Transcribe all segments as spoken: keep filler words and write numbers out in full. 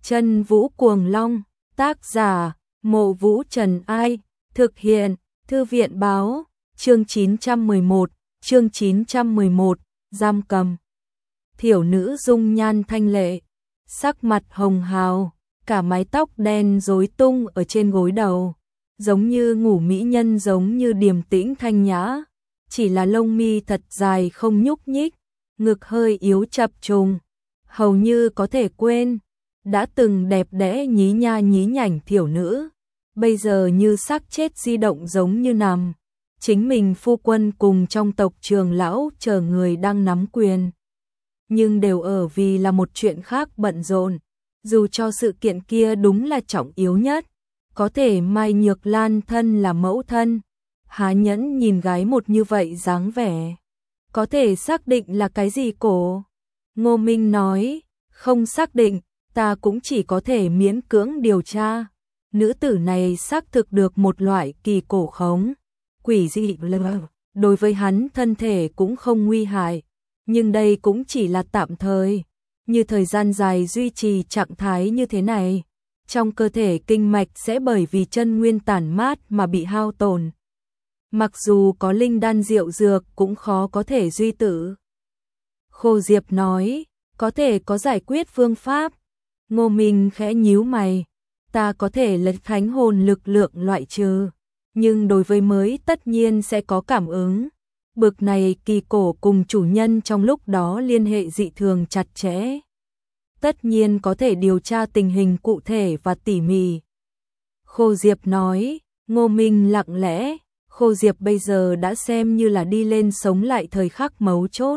Chân Vũ Cuồng Long, tác giả, Mộ Vũ Trần Ai, thực hiện, Thư viện Báo, chương chín trăm mười một, chương chín trăm mười một, giam cầm. Thiểu nữ dung nhan thanh lệ, sắc mặt hồng hào, cả mái tóc đen rối tung ở trên gối đầu, giống như ngủ mỹ nhân, giống như điềm tĩnh thanh nhã, chỉ là lông mi thật dài không nhúc nhích, ngực hơi yếu chập trùng, hầu như có thể quên đã từng đẹp đẽ nhí nha nhí nhảnh thiểu nữ, bây giờ như xác chết di động, giống như nằm chính mình phu quân cùng trong tộc Trường lão chờ người đang nắm quyền, nhưng đều ở vì là một chuyện khác bận rộn. Dù cho sự kiện kia đúng là trọng yếu nhất, có thể Mai Nhược Lan thân là mẫu thân, há nhẫn nhìn gái một như vậy dáng vẻ, có thể xác định là cái gì cổ? Ngô Minh nói, không xác định, ta cũng chỉ có thể miễn cưỡng điều tra. Nữ tử này xác thực được một loại kỳ cổ khống, quỷ dị, đối với hắn thân thể cũng không nguy hại, nhưng đây cũng chỉ là tạm thời. Như thời gian dài duy trì trạng thái như thế này, trong cơ thể kinh mạch sẽ bởi vì chân nguyên tản mát mà bị hao tổn. Mặc dù có linh đan diệu dược cũng khó có thể duy tử. Khô Diệp nói, có thể có giải quyết phương pháp. Ngô Minh khẽ nhíu mày, ta có thể lấy thánh hồn lực lượng loại trừ, nhưng đối với mới tất nhiên sẽ có cảm ứng. Bực này kỳ cổ cùng chủ nhân trong lúc đó liên hệ dị thường chặt chẽ, tất nhiên có thể điều tra tình hình cụ thể và tỉ mỉ. Khô Diệp nói, Ngô Minh lặng lẽ, Khô Diệp bây giờ đã xem như là đi lên sống lại thời khắc mấu chốt.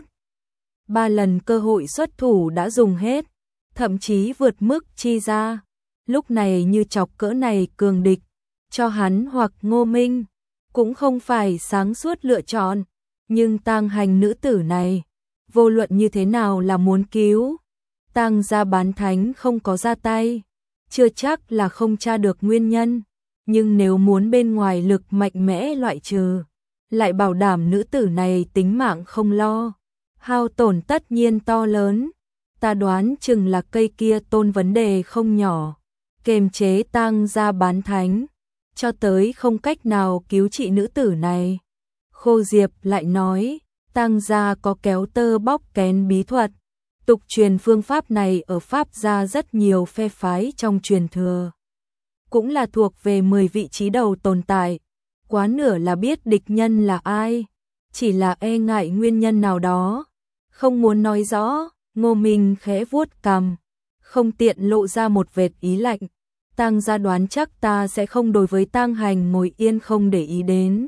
Ba lần cơ hội xuất thủ đã dùng hết, thậm chí vượt mức chi ra. Lúc này như chọc cỡ này cường địch, cho hắn hoặc Ngô Minh, cũng không phải sáng suốt lựa chọn. Nhưng Tang Hành nữ tử này, vô luận như thế nào là muốn cứu, Tang gia bán thánh không có ra tay, chưa chắc là không tra được nguyên nhân, nhưng nếu muốn bên ngoài lực mạnh mẽ loại trừ, lại bảo đảm nữ tử này tính mạng không lo, hao tổn tất nhiên to lớn. Ta đoán chừng là cây kia tôn vấn đề không nhỏ, kềm chế Tang gia bán thánh, cho tới không cách nào cứu trị nữ tử này. Khô Diệp lại nói, Tang gia có kéo tơ bóc kén bí thuật, tục truyền phương pháp này ở Pháp gia rất nhiều phe phái trong truyền thừa, cũng là thuộc về mười vị trí đầu tồn tại, quá nửa là biết địch nhân là ai, chỉ là e ngại nguyên nhân nào đó, không muốn nói rõ. Ngô Minh khẽ vuốt cằm, không tiện lộ ra một vệt ý lạnh. Tang gia đoán chắc ta sẽ không đối với Tang Hành ngồi yên không để ý đến.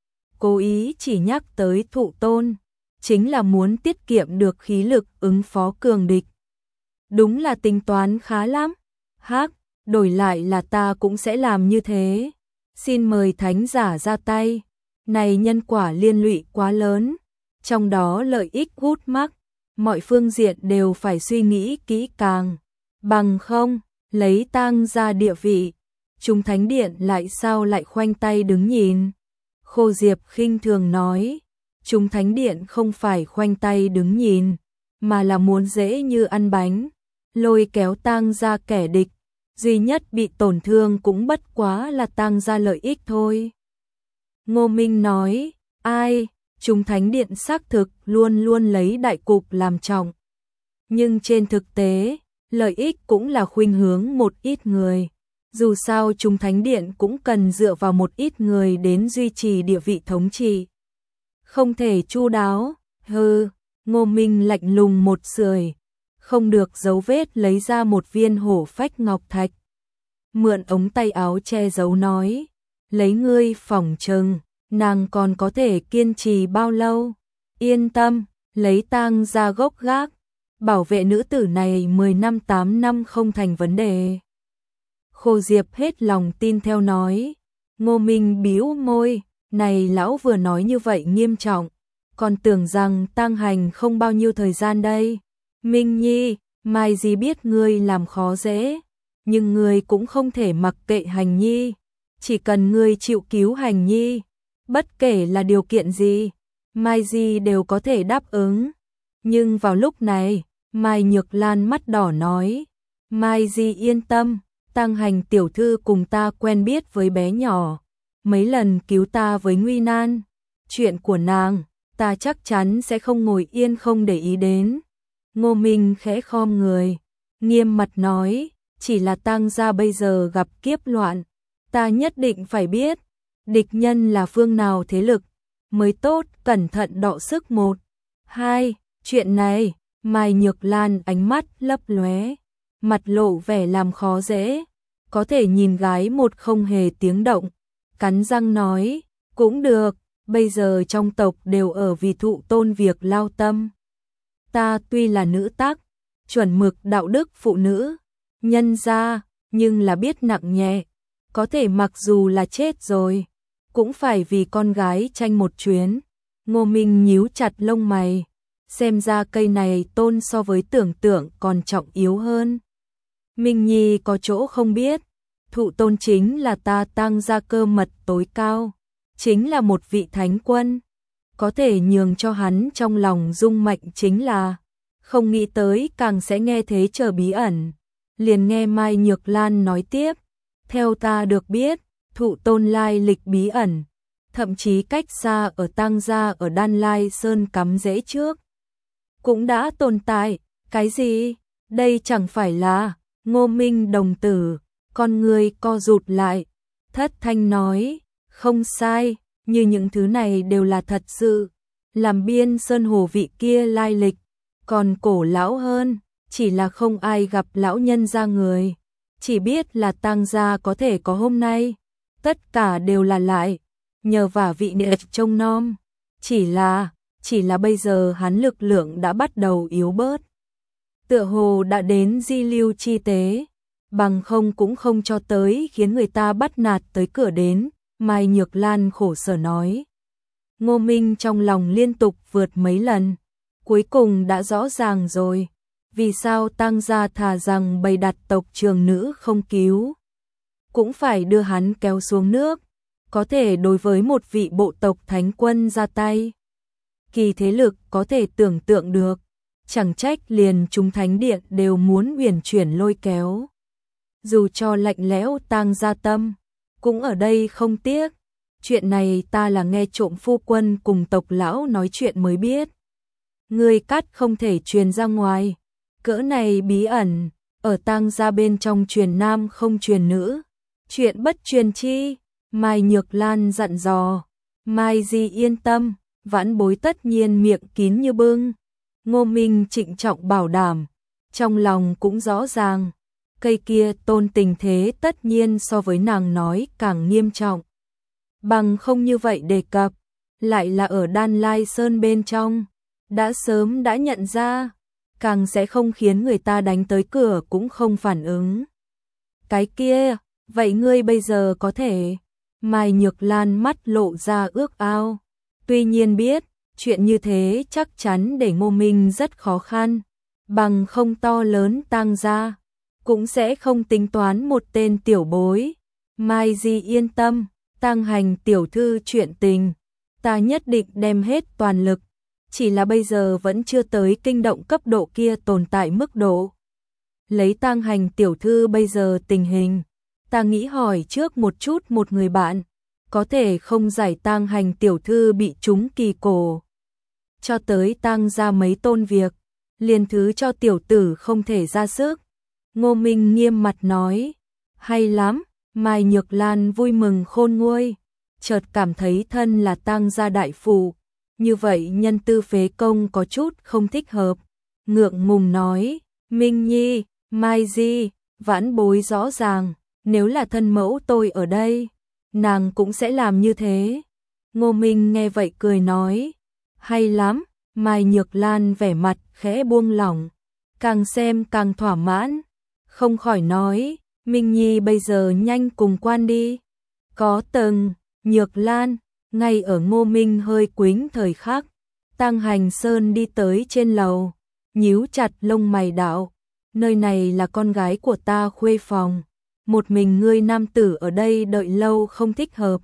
Cố ý chỉ nhắc tới thụ tôn, chính là muốn tiết kiệm được khí lực ứng phó cường địch. Đúng là tính toán khá lắm. Hắc, đổi lại là ta cũng sẽ làm như thế. Xin mời thánh giả ra tay. Này nhân quả liên lụy quá lớn, trong đó lợi ích gút mắc, mọi phương diện đều phải suy nghĩ kỹ càng. Bằng không, lấy Tang gia địa vị, chúng thánh điện lại sao lại khoanh tay đứng nhìn. Khô Diệp khinh thường nói, chúng thánh điện không phải khoanh tay đứng nhìn, mà là muốn dễ như ăn bánh, lôi kéo Tang gia kẻ địch, duy nhất bị tổn thương cũng bất quá là Tang gia lợi ích thôi. Ngô Minh nói, ai, chúng thánh điện xác thực luôn luôn lấy đại cục làm trọng, nhưng trên thực tế, lợi ích cũng là khuynh hướng một ít người. Dù sao chúng thánh điện cũng cần dựa vào một ít người đến duy trì địa vị thống trị. Không thể chu đáo, hừ. Ngô Minh lạnh lùng một sưởi, không được dấu vết lấy ra một viên hổ phách ngọc thạch. Mượn ống tay áo che giấu nói, lấy ngươi phỏng chừng, nàng còn có thể kiên trì bao lâu. Yên tâm, lấy Tang ra gốc gác, bảo vệ nữ tử này mười năm tám năm không thành vấn đề. Khô Diệp hết lòng tin theo nói. Ngô Minh bĩu môi, này lão vừa nói như vậy nghiêm trọng, còn tưởng rằng Tang Hành không bao nhiêu thời gian đây. Minh Nhi, mai gì biết ngươi làm khó dễ, nhưng ngươi cũng không thể mặc kệ Hành Nhi, chỉ cần ngươi chịu cứu Hành Nhi, bất kể là điều kiện gì, Mai Di đều có thể đáp ứng. Nhưng vào lúc này, Mai Nhược Lan mắt đỏ nói, Mai Di yên tâm, Tăng Hành tiểu thư cùng ta quen biết với bé nhỏ, mấy lần cứu ta với nguy nan, chuyện của nàng, ta chắc chắn sẽ không ngồi yên không để ý đến. Ngô Minh khẽ khom người, nghiêm mặt nói, chỉ là Tăng gia bây giờ gặp kiếp loạn, ta nhất định phải biết, địch nhân là phương nào thế lực, mới tốt, cẩn thận đọ sức một. Hai, chuyện này, Mai Nhược Lan ánh mắt lấp lóe, mặt lộ vẻ làm khó dễ, có thể nhìn gái một không hề tiếng động, cắn răng nói, cũng được, bây giờ trong tộc đều ở vì thụ tôn việc lao tâm. Ta tuy là nữ tác, chuẩn mực đạo đức phụ nữ, nhân gia, nhưng là biết nặng nhẹ, có thể mặc dù là chết rồi, cũng phải vì con gái tranh một chuyến. Ngô Minh nhíu chặt lông mày, xem ra cây này tôn so với tưởng tượng còn trọng yếu hơn. Minh Nhi có chỗ không biết, thụ tôn chính là ta Tăng gia cơ mật tối cao, chính là một vị thánh quân, có thể nhường cho hắn trong lòng rung mạnh chính là, không nghĩ tới càng sẽ nghe thế trở bí ẩn. Liền nghe Mai Nhược Lan nói tiếp, theo ta được biết, thụ tôn lai lịch bí ẩn, thậm chí cách xa ở Tăng gia ở Đan Lai Sơn cắm rễ trước, cũng đã tồn tại. Cái gì? Đây chẳng phải là Ngô Minh đồng tử, con người co rụt lại, thất thanh nói, không sai, như những thứ này đều là thật sự, làm Biên Sơn Hồ vị kia lai lịch, còn cổ lão hơn, chỉ là không ai gặp lão nhân ra người, chỉ biết là Tăng gia có thể có hôm nay, tất cả đều là lại, nhờ vả vị địa trông nom, chỉ là, chỉ là bây giờ hắn lực lượng đã bắt đầu yếu bớt. Tựa hồ đã đến di lưu chi tế, bằng không cũng không cho tới khiến người ta bắt nạt tới cửa đến, Mai Nhược Lan khổ sở nói. Ngô Minh trong lòng liên tục vượt mấy lần, cuối cùng đã rõ ràng rồi, vì sao Tăng gia thà rằng bày đặt tộc trường nữ không cứu, cũng phải đưa hắn kéo xuống nước, có thể đối với một vị bộ tộc thánh quân ra tay. Kỳ thế lực có thể tưởng tượng được, chẳng trách liền chúng thánh điện đều muốn uyển chuyển lôi kéo. Dù cho lạnh lẽo Tăng gia tâm, cũng ở đây không tiếc. Chuyện này ta là nghe trộm phu quân cùng tộc lão nói chuyện mới biết. Người cắt không thể truyền ra ngoài, cỡ này bí ẩn, ở Tăng gia bên trong truyền nam không truyền nữ, chuyện bất truyền chi. Mai Nhược Lan dặn dò, Mai Di yên tâm, vãn bối tất nhiên miệng kín như bưng. Ngô Minh trịnh trọng bảo đảm, trong lòng cũng rõ ràng, cây kia tôn tình thế tất nhiên so với nàng nói càng nghiêm trọng. Bằng không như vậy đề cập, lại là ở Đan Lai Sơn bên trong, đã sớm đã nhận ra, càng sẽ không khiến người ta đánh tới cửa cũng không phản ứng. Cái kia, vậy ngươi bây giờ có thể? Mai Nhược Lan mắt lộ ra ước ao, tuy nhiên biết, chuyện như thế chắc chắn để Ngô Minh rất khó khăn, bằng không to lớn Tăng gia, cũng sẽ không tính toán một tên tiểu bối. Mai Di yên tâm, Tăng Hành tiểu thư chuyện tình, ta nhất định đem hết toàn lực, chỉ là bây giờ vẫn chưa tới kinh động cấp độ kia tồn tại mức độ. Lấy Tăng Hành tiểu thư bây giờ tình hình, ta nghĩ hỏi trước một chút một người bạn, có thể không giải Tăng Hành tiểu thư bị trúng kỳ cổ. Cho tới Tăng ra mấy tôn việc, liền thứ cho tiểu tử không thể ra sức. Ngô Minh nghiêm mặt nói, hay lắm. Mai Nhược Lan vui mừng khôn nguôi, chợt cảm thấy thân là Tăng gia đại phụ, như vậy nhân tư phế công có chút không thích hợp, ngượng ngùng nói, Minh Nhi, Mai Di, vãn bối rõ ràng, nếu là thân mẫu tôi ở đây, nàng cũng sẽ làm như thế. Ngô Minh nghe vậy cười nói, hay lắm. Mai Nhược Lan vẻ mặt khẽ buông lỏng, càng xem càng thỏa mãn, không khỏi nói, Minh Nhi bây giờ nhanh cùng quan đi. Có từng, Nhược Lan, ngay ở Ngô Minh hơi quính thời khắc, Tăng Hành Sơn đi tới trên lầu, nhíu chặt lông mày đạo, nơi này là con gái của ta khuê phòng, một mình ngươi nam tử ở đây đợi lâu không thích hợp.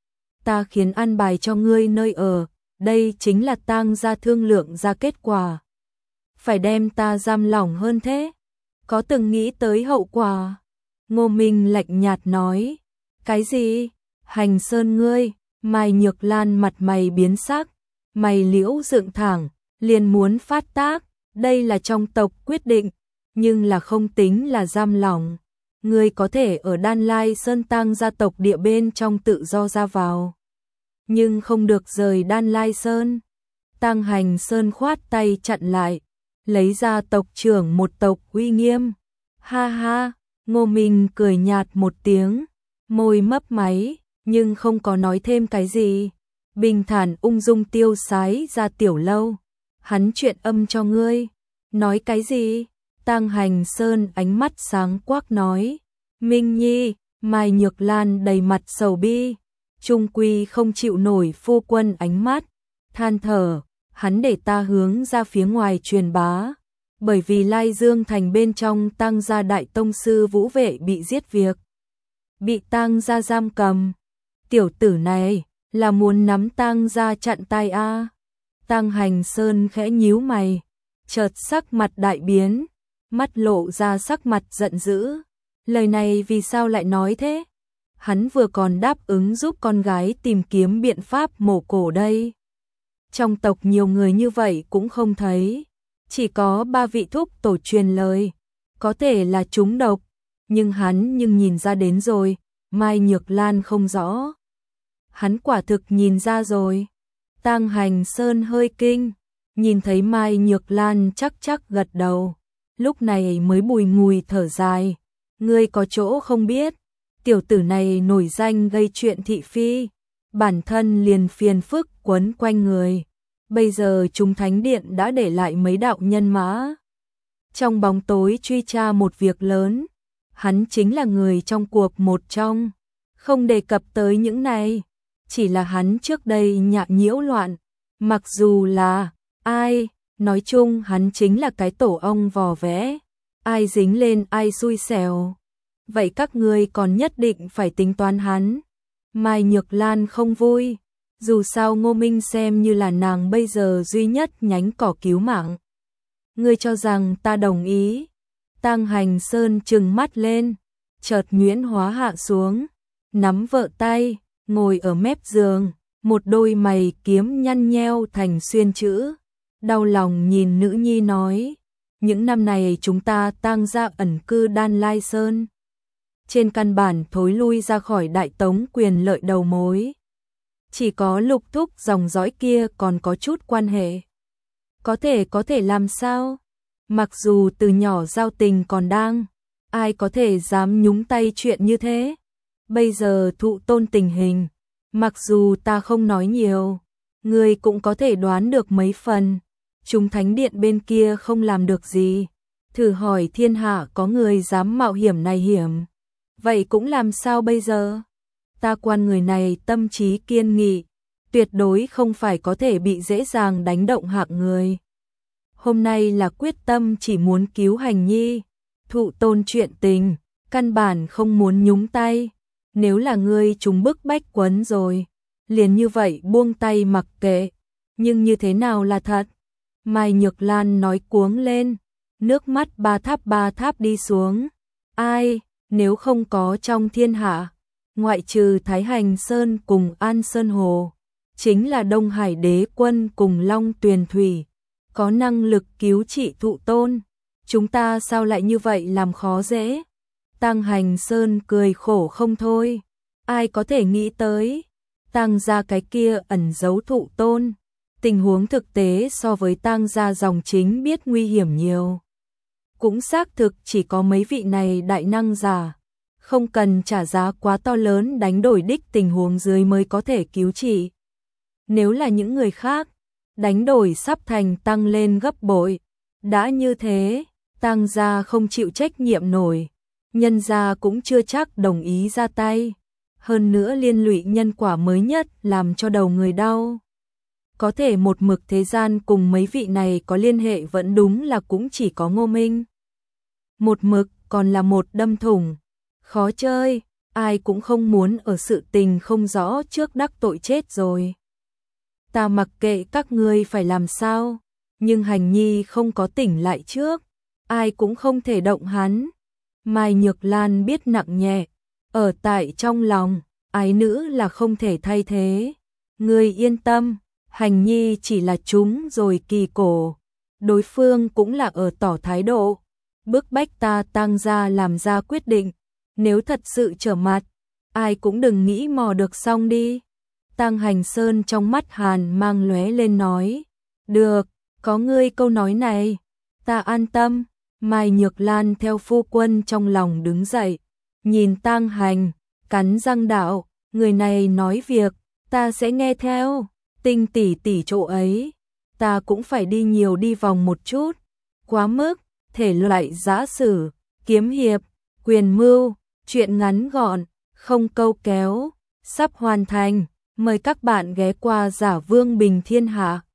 Ta khiến an bài cho ngươi nơi ở, đây chính là Tăng gia thương lượng ra kết quả. Phải đem ta giam lỏng hơn thế. có từng nghĩ tới hậu quả? Ngô Minh lạnh nhạt nói. Cái gì? Hành Sơn ngươi? Mai Nhược Lan mặt mày biến sắc, mày liễu dựng thẳng, liền muốn phát tác. Đây là trong tộc quyết định, nhưng là không tính là giam lỏng. Ngươi có thể ở Đan Lai Sơn Tang gia tộc địa bên trong tự do ra vào, nhưng không được rời Đan Lai Sơn. Tang Hành Sơn khoát tay chặn lại, lấy ra tộc trưởng một tộc uy nghiêm. Ha ha, Ngô Minh cười nhạt một tiếng, môi mấp máy, nhưng không có nói thêm cái gì. Bình thản ung dung tiêu sái ra tiểu lâu. Hắn chuyện âm cho ngươi. Nói cái gì? Tang Hành Sơn ánh mắt sáng quắc nói. Minh Nhi, Mai Nhược Lan đầy mặt sầu bi, trung quy không chịu nổi phu quân ánh mắt, than thở, hắn để ta hướng ra phía ngoài truyền bá, bởi vì Lai Dương thành bên trong Tang gia đại tông sư Vũ Vệ bị giết việc, bị Tang gia giam cầm. Tiểu tử này là muốn nắm Tang gia chặn tay a? À? Tang Hành Sơn khẽ nhíu mày, chợt sắc mặt đại biến, mắt lộ ra sắc mặt giận dữ. Lời này vì sao lại nói thế? Hắn vừa còn đáp ứng giúp con gái tìm kiếm biện pháp mổ cổ đây. Trong tộc nhiều người như vậy cũng không thấy, chỉ có ba vị thúc tổ truyền lời, có thể là trúng độc, nhưng hắn nhưng nhìn ra đến rồi. Mai Nhược Lan không rõ, hắn quả thực nhìn ra rồi. Tang Hành Sơn hơi kinh, nhìn thấy Mai Nhược Lan chắc chắc gật đầu, lúc này mới bùi ngùi thở dài. Ngươi có chỗ không biết, tiểu tử này nổi danh gây chuyện thị phi, bản thân liền phiền phức quấn quanh người. Bây giờ chúng thánh điện đã để lại mấy đạo nhân mã, trong bóng tối truy tra một việc lớn. Hắn chính là người trong cuộc một trong, không đề cập tới những này, chỉ là hắn trước đây nhạ nhiễu loạn, mặc dù là ai, nói chung hắn chính là cái tổ ong vò vẽ, ai dính lên ai xui xẻo. Vậy các ngươi còn nhất định phải tính toán hắn. Mai Nhược Lan không vui, dù sao Ngô Minh xem như là nàng bây giờ duy nhất nhánh cỏ cứu mạng. Ngươi cho rằng ta đồng ý? Tang Hành Sơn trừng mắt lên, chợt nhuyễn hóa hạ xuống, nắm vợ tay, ngồi ở mép giường, một đôi mày kiếm nhăn nheo thành xuyên chữ, đau lòng nhìn nữ nhi nói. Những năm này chúng ta Tang gia ẩn cư Đan Lai Sơn, trên căn bản thối lui ra khỏi đại tống quyền lợi đầu mối. Chỉ có Lục thúc dòng dõi kia còn có chút quan hệ. Có thể có thể làm sao? Mặc dù từ nhỏ giao tình còn đang, ai có thể dám nhúng tay chuyện như thế? Bây giờ thụ tôn tình hình, mặc dù ta không nói nhiều, ngươi cũng có thể đoán được mấy phần. Chúng thánh điện bên kia không làm được gì, thử hỏi thiên hạ có người dám mạo hiểm này hiểm. Vậy cũng làm sao bây giờ? Ta quan người này tâm trí kiên nghị, tuyệt đối không phải có thể bị dễ dàng đánh động hạng người. Hôm nay là quyết tâm chỉ muốn cứu Hành Nhi, thụ tôn chuyện tình, căn bản không muốn nhúng tay. Nếu là ngươi chúng bức bách quấn rồi, liền như vậy buông tay mặc kệ. Nhưng như thế nào là thật? Mai Nhược Lan nói cuống lên, nước mắt ba tháp ba tháp đi xuống. Ai, nếu không có trong thiên hạ, ngoại trừ Thái Hành Sơn cùng An Sơn Hồ, chính là Đông Hải Đế Quân cùng Long Tuyền Thủy, có năng lực cứu trị thụ tôn. Chúng ta sao lại như vậy làm khó dễ? Tang Hành Sơn cười khổ không thôi. Ai có thể nghĩ tới, Tang gia cái kia ẩn giấu thụ tôn. Tình huống thực tế so với Tang gia dòng chính biết nguy hiểm nhiều. Cũng xác thực chỉ có mấy vị này đại năng giả, không cần trả giá quá to lớn đánh đổi đích tình huống dưới mới có thể cứu trị. Nếu là những người khác, đánh đổi sắp thành tăng lên gấp bội. Đã như thế, Tang gia không chịu trách nhiệm nổi, nhân gia cũng chưa chắc đồng ý ra tay. Hơn nữa liên lụy nhân quả mới nhất làm cho đầu người đau. Có thể một mực thế gian cùng mấy vị này có liên hệ vẫn đúng là cũng chỉ có Ngô Minh. Một mực còn là một đâm thủng. Khó chơi, ai cũng không muốn ở sự tình không rõ trước đắc tội chết rồi. Ta mặc kệ các ngươi phải làm sao, nhưng Hành Nhi không có tỉnh lại trước. ai cũng không thể động hắn. Mai Nhược Lan biết nặng nhẹ, ở tại trong lòng, ái nữ là không thể thay thế. Ngươi yên tâm, Hành Nhi chỉ là chúng rồi kỳ cổ. Đối phương cũng là ở tỏ thái độ, bức bách ta Tang gia làm ra quyết định. Nếu thật sự trở mặt, ai cũng đừng nghĩ mò được xong đi. Tang Hành Sơn trong mắt hàn mang lóe lên nói. Được, có ngươi câu nói này, ta an tâm. Mai Nhược Lan theo phu quân trong lòng đứng dậy, nhìn Tang Hành, cắn răng đạo, người này nói việc, ta sẽ nghe theo. Tinh tỷ tỷ chỗ ấy, ta cũng phải đi nhiều đi vòng một chút. Quá mức, thể loại giã sử, kiếm hiệp, quyền mưu, chuyện ngắn gọn, không câu kéo, sắp hoàn thành. Mời các bạn ghé qua Giả Vương Bình Thiên Hạ.